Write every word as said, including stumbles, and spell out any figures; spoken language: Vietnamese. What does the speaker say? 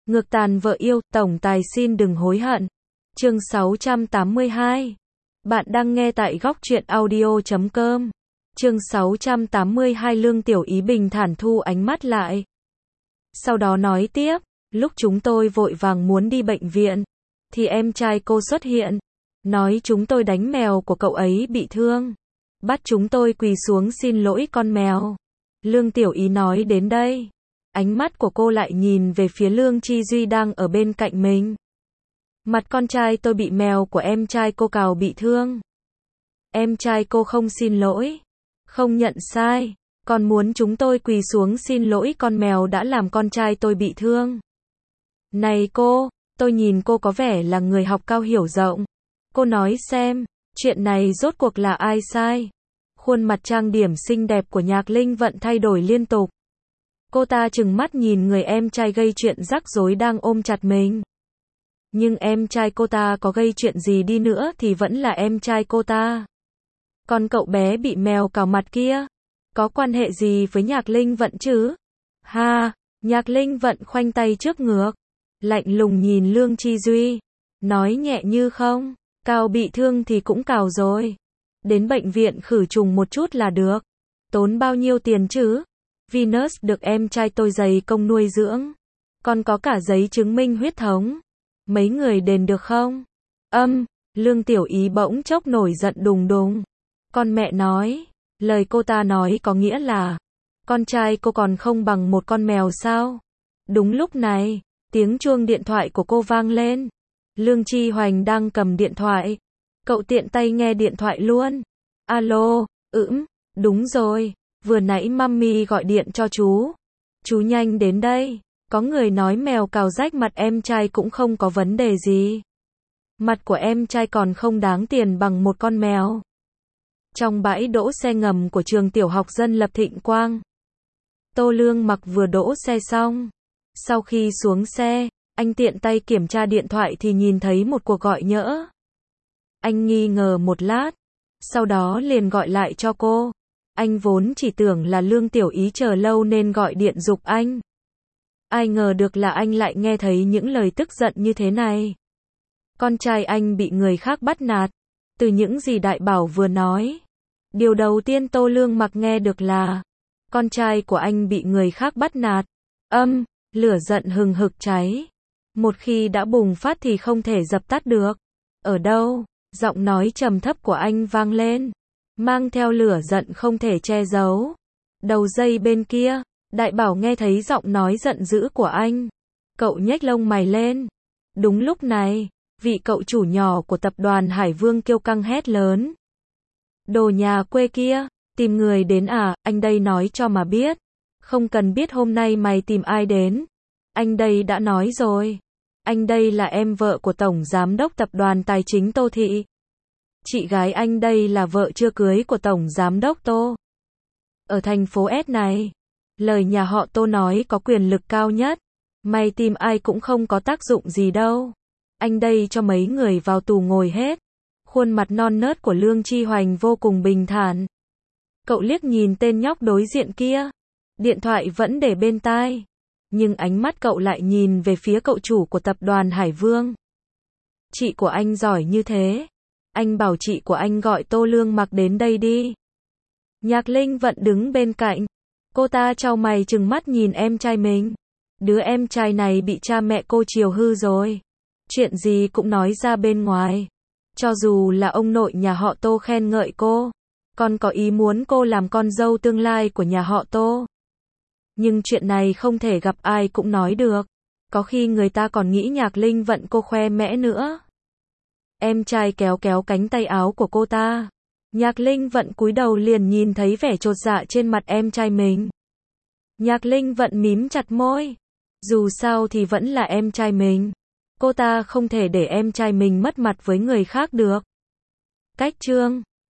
Ngược tàn vợ yêu, tổng tài xin đừng hối hận. Chương sáu trăm tám mươi hai. Bạn đang nghe tại góc truyện audio chấm com. Chương sáu trăm tám mươi hai Lương Tiểu Ý bình thản thu ánh mắt lại. Sau đó nói tiếp, lúc chúng tôi vội vàng muốn đi bệnh viện, thì em trai cô xuất hiện, nói chúng tôi đánh mèo của cậu ấy bị thương, bắt chúng tôi quỳ xuống xin lỗi con mèo. Lương Tiểu Ý nói đến đây, ánh mắt của cô lại nhìn về phía Lương Chi Duy đang ở bên cạnh mình. Mặt con trai tôi bị mèo của em trai cô cào bị thương. Em trai cô không xin lỗi, không nhận sai, còn muốn chúng tôi quỳ xuống xin lỗi con mèo đã làm con trai tôi bị thương. Này cô, tôi nhìn cô có vẻ là người học cao hiểu rộng. Cô nói xem, chuyện này rốt cuộc là ai sai? Khuôn mặt trang điểm xinh đẹp của Nhạc Linh Vận thay đổi liên tục. Cô ta trừng mắt nhìn người em trai gây chuyện rắc rối đang ôm chặt mình. Nhưng em trai cô ta có gây chuyện gì đi nữa thì vẫn là em trai cô ta. Còn cậu bé bị mèo cào mặt kia, có quan hệ gì với Nhạc Linh Vận chứ? Ha, Nhạc Linh Vận khoanh tay trước ngực, lạnh lùng nhìn Lương Chi Duy, nói nhẹ như không, cào bị thương thì cũng cào rồi. Đến bệnh viện khử trùng một chút là được. Tốn bao nhiêu tiền chứ? Venus được em trai tôi dày công nuôi dưỡng. Còn có cả giấy chứng minh huyết thống. Mấy người đền được không? Âm, Lương Tiểu Ý bỗng chốc nổi giận đùng đùng. Con mẹ nói, lời cô ta nói có nghĩa là, con trai cô còn không bằng một con mèo sao? Đúng lúc này, tiếng chuông điện thoại của cô vang lên. Lương Chi Hoành đang cầm điện thoại. Cậu tiện tay nghe điện thoại luôn. Alo, ừm, đúng rồi, vừa nãy mummy gọi điện cho chú. Chú nhanh đến đây, có người nói mèo cào rách mặt em trai cũng không có vấn đề gì. Mặt của em trai còn không đáng tiền bằng một con mèo. Trong bãi đỗ xe ngầm của trường tiểu học dân lập Thịnh Quang, Tô Lương Mặc vừa đỗ xe xong. Sau khi xuống xe, anh tiện tay kiểm tra điện thoại thì nhìn thấy một cuộc gọi nhỡ. Anh nghi ngờ một lát, sau đó liền gọi lại cho cô. Anh vốn chỉ tưởng là Lương Tiểu Ý chờ lâu nên gọi điện giục anh. Ai ngờ được là anh lại nghe thấy những lời tức giận như thế này. Con trai anh bị người khác bắt nạt. Từ những gì Đại Bảo vừa nói, điều đầu tiên Tô Lương Mặc nghe được là con trai của anh bị người khác bắt nạt. Âm, lửa giận hừng hực cháy. Một khi đã bùng phát thì không thể dập tắt được. Ở đâu? Giọng nói trầm thấp của anh vang lên, mang theo lửa giận không thể che giấu. Đầu dây bên kia, Đại Bảo nghe thấy giọng nói giận dữ của anh. Cậu nhếch lông mày lên. Đúng lúc này, vị cậu chủ nhỏ của tập đoàn Hải Vương kiêu căng hét lớn. Đồ nhà quê kia, tìm người đến à? Anh đây nói cho mà biết. Không cần biết hôm nay mày tìm ai đến. Anh đây đã nói rồi. Anh đây là em vợ của Tổng Giám đốc Tập đoàn Tài chính Tô Thị. Chị gái anh đây là vợ chưa cưới của Tổng Giám đốc Tô. Ở thành phố S này, lời nhà họ Tô nói có quyền lực cao nhất. Mày tìm ai cũng không có tác dụng gì đâu. Anh đây cho mấy người vào tù ngồi hết. Khuôn mặt non nớt của Lương Chi Hoành vô cùng bình thản. Cậu liếc nhìn tên nhóc đối diện kia. Điện thoại vẫn để bên tai. Nhưng ánh mắt cậu lại nhìn về phía cậu chủ của tập đoàn Hải Vương. Chị của anh giỏi như thế. Anh bảo chị của anh gọi Tô Lương Mặc đến đây đi. Nhạc Linh Vận đứng bên cạnh. Cô ta chau mày trừng mắt nhìn em trai mình. Đứa em trai này bị cha mẹ cô chiều hư rồi. Chuyện gì cũng nói ra bên ngoài. Cho dù là ông nội nhà họ Tô khen ngợi cô, còn có ý muốn cô làm con dâu tương lai của nhà họ Tô. Nhưng chuyện này không thể gặp ai cũng nói được. Có khi người ta còn nghĩ Nhạc Linh Vận cô khoe mẽ nữa. Em trai kéo kéo cánh tay áo của cô ta. Nhạc Linh Vận cúi đầu liền nhìn thấy vẻ chột dạ trên mặt em trai mình. Nhạc Linh Vận mím chặt môi. Dù sao thì vẫn là em trai mình. Cô ta không thể để em trai mình mất mặt với người khác được. Cách chương